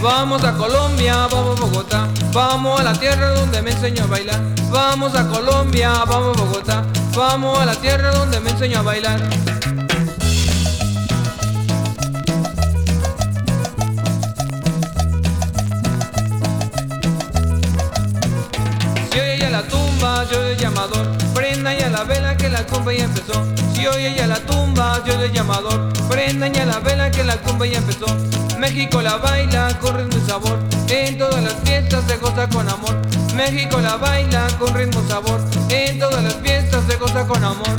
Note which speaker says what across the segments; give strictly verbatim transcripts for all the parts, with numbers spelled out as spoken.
Speaker 1: Vamos a Colombia, vamos a Bogotá, vamos a la tierra donde me enseñó a bailar. Vamos a Colombia, vamos a Bogotá, vamos a la tierra donde me enseñó a bailar. Si oye ya la tumba, yo el llamador, prendan ya la vela que la cumba ya empezó. Si oye ya la tumba, yo el llamador, prendan ya la vela que la cumba ya empezó. México la baila con ritmo y sabor, en todas las fiestas se goza con amor. México la baila con ritmo y sabor, en todas las fiestas se goza con amor.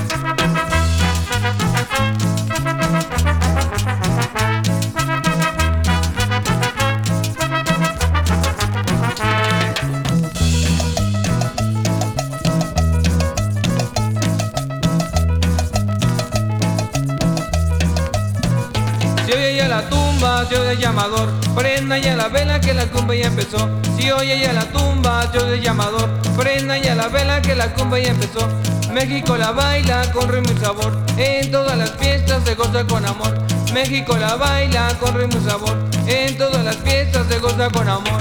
Speaker 1: Si oye ya la tumba, yo el llamador, prenda ya la vela que la cumba ya empezó. Si oye ya la tumba, yo el llamador, prenda ya la vela que la cumba ya empezó. México la baila con ritmo y sabor, en todas las fiestas se goza con amor. México la baila con ritmo y sabor, en todas las fiestas se goza con amor.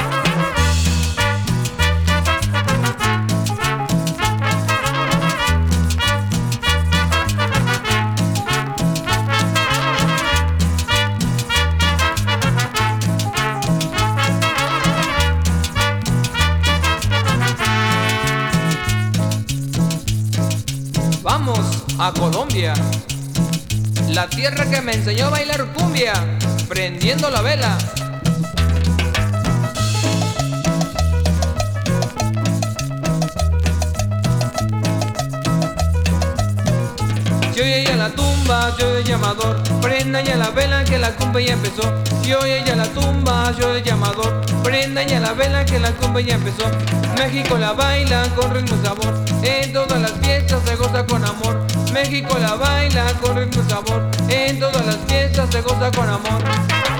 Speaker 1: Vamos a Colombia, la tierra que me enseñó a bailar cumbia, prendiendo la vela. Si oye ya la tumba, yo el llamador, prendan ya la vela que la cumba ya empezó. Si oye ya la tumba, yo el llamador, prendan ya la vela que la cumba ya empezó. México la baila con ritmo y sabor, en todas las fiestas se goza con amor. México la baila con ritmo y sabor, en todas las fiestas se goza con amor.